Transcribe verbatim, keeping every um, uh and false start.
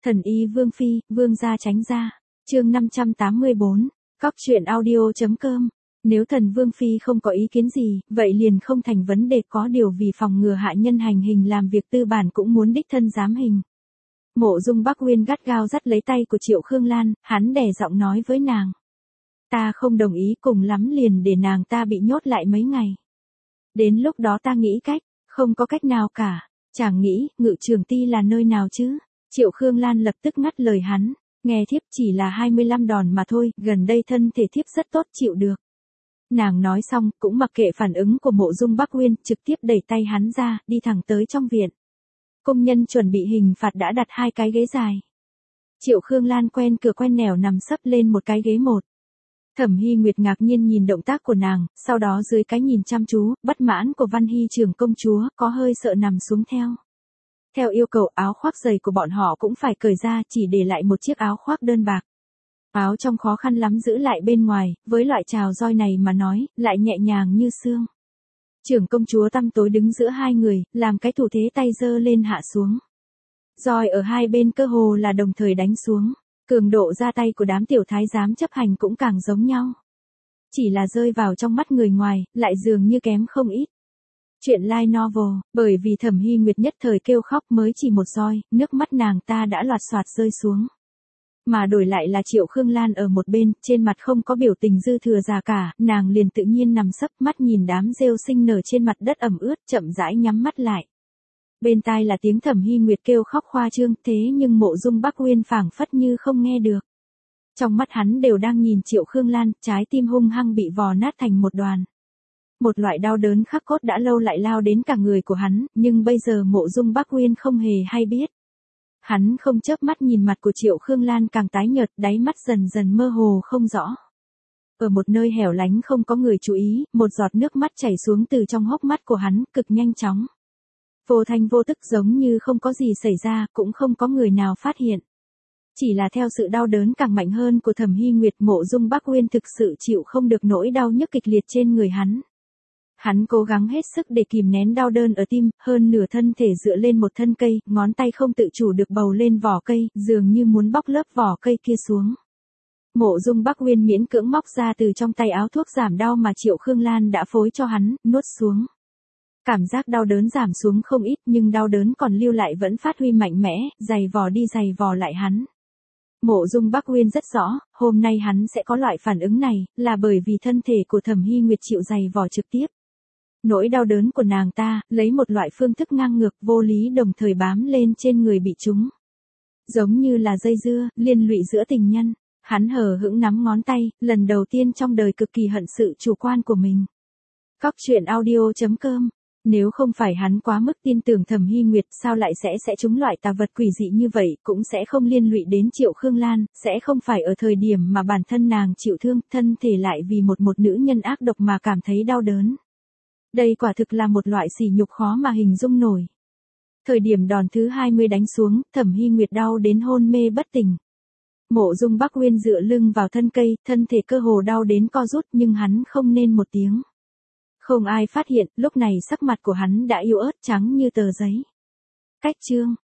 Thần y Vương Phi, Vương gia tránh ra. Chương năm trăm tám mươi bốn. Cóc truyện audio.com. Nếu thần Vương Phi không có ý kiến gì, vậy liền không thành vấn đề, có điều vì phòng ngừa hạ nhân hành hình làm việc tư bản cũng muốn đích thân giám hình. Mộ Dung Bắc Uyên gắt gao dắt lấy tay của Triệu Khương Lan, hắn đè giọng nói với nàng. Ta không đồng ý, cùng lắm liền để nàng ta bị nhốt lại mấy ngày. Đến lúc đó ta nghĩ cách, không có cách nào cả. Chàng nghĩ, Ngự Trường Ti là nơi nào chứ? Triệu Khương Lan lập tức ngắt lời hắn, nghe thiếp chỉ là hai mươi lăm đòn mà thôi, gần đây thân thể thiếp rất tốt chịu được. Nàng nói xong, cũng mặc kệ phản ứng của Mộ Dung Bắc Uyên, trực tiếp đẩy tay hắn ra, đi thẳng tới trong viện. Công nhân chuẩn bị hình phạt đã đặt hai cái ghế dài. Triệu Khương Lan quen cửa quen nẻo nằm sấp lên một cái ghế một. Thẩm Hy Nguyệt ngạc nhiên nhìn động tác của nàng, sau đó dưới cái nhìn chăm chú, bất mãn của Văn Hy trưởng công chúa, có hơi sợ nằm xuống theo. Theo yêu cầu, áo khoác dày của bọn họ cũng phải cởi ra, chỉ để lại một chiếc áo khoác đơn bạc. Áo trong khó khăn lắm giữ lại bên ngoài, với loại trào roi này mà nói, lại nhẹ nhàng như sương. Trưởng công chúa tăm tối đứng giữa hai người, làm cái thủ thế tay giơ lên hạ xuống. Roi ở hai bên cơ hồ là đồng thời đánh xuống. Cường độ ra tay của đám tiểu thái giám chấp hành cũng càng giống nhau. Chỉ là rơi vào trong mắt người ngoài, lại dường như kém không ít. Chuyện light novel, bởi vì Thẩm Hy Nguyệt nhất thời kêu khóc mới chỉ một roi, nước mắt nàng ta đã loạt soạt rơi xuống. Mà đổi lại là Triệu Khương Lan ở một bên, trên mặt không có biểu tình dư thừa già cả, nàng liền tự nhiên nằm sấp mắt nhìn đám rêu sinh nở trên mặt đất ẩm ướt, chậm rãi nhắm mắt lại. Bên tai là tiếng Thẩm Hy Nguyệt kêu khóc khoa trương, thế nhưng Mộ Dung Bắc Uyên phảng phất như không nghe được. Trong mắt hắn đều đang nhìn Triệu Khương Lan, trái tim hung hăng bị vò nát thành một đoàn. Một loại đau đớn khắc cốt đã lâu lại lao đến cả người của hắn, nhưng bây giờ Mộ Dung Bắc Uyên không hề hay biết. Hắn không chớp mắt nhìn mặt của Triệu Khương Lan càng tái nhợt, đáy mắt dần dần mơ hồ không rõ. Ở một nơi hẻo lánh không có người chú ý, một giọt nước mắt chảy xuống từ trong hốc mắt của hắn, cực nhanh chóng. Vô thanh vô tức giống như không có gì xảy ra, cũng không có người nào phát hiện. Chỉ là theo sự đau đớn càng mạnh hơn của Thẩm Hy Nguyệt, Mộ Dung Bắc Uyên thực sự chịu không được nỗi đau nhức kịch liệt trên người hắn. Hắn cố gắng hết sức để kìm nén đau đớn ở tim, hơn nửa thân thể dựa lên một thân cây, ngón tay không tự chủ được bầu lên vỏ cây, dường như muốn bóc lớp vỏ cây kia xuống. Mộ Dung Bắc Uyên miễn cưỡng móc ra từ trong tay áo thuốc giảm đau mà Triệu Khương Lan đã phối cho hắn, nuốt xuống. Cảm giác đau đớn giảm xuống không ít, nhưng đau đớn còn lưu lại vẫn phát huy mạnh mẽ, giày vò đi giày vò lại hắn. Mộ Dung Bắc Uyên rất rõ, hôm nay hắn sẽ có loại phản ứng này, là bởi vì thân thể của Thẩm Hy Nguyệt chịu giày vò trực tiếp. Nỗi đau đớn của nàng ta, lấy một loại phương thức ngang ngược, vô lý đồng thời bám lên trên người bị chúng. Giống như là dây dưa, liên lụy giữa tình nhân. Hắn hờ hững nắm ngón tay, lần đầu tiên trong đời cực kỳ hận sự chủ quan của mình. Cóc truyện audio.com. Nếu không phải hắn quá mức tin tưởng Thẩm Hy Nguyệt, sao lại sẽ sẽ trúng loại tà vật quỷ dị như vậy, cũng sẽ không liên lụy đến Triệu Khương Lan, sẽ không phải ở thời điểm mà bản thân nàng chịu thương, thân thể lại vì một một nữ nhân ác độc mà cảm thấy đau đớn. Đây quả thực là một loại sỉ nhục khó mà hình dung nổi. Thời điểm đòn thứ hai mươi đánh xuống, Thẩm Hy Nguyệt đau đến hôn mê bất tỉnh. Mộ Dung Bắc Uyên dựa lưng vào thân cây, thân thể cơ hồ đau đến co rút, nhưng hắn không nên một tiếng. Không ai phát hiện, lúc này sắc mặt của hắn đã yếu ớt trắng như tờ giấy. Cách chương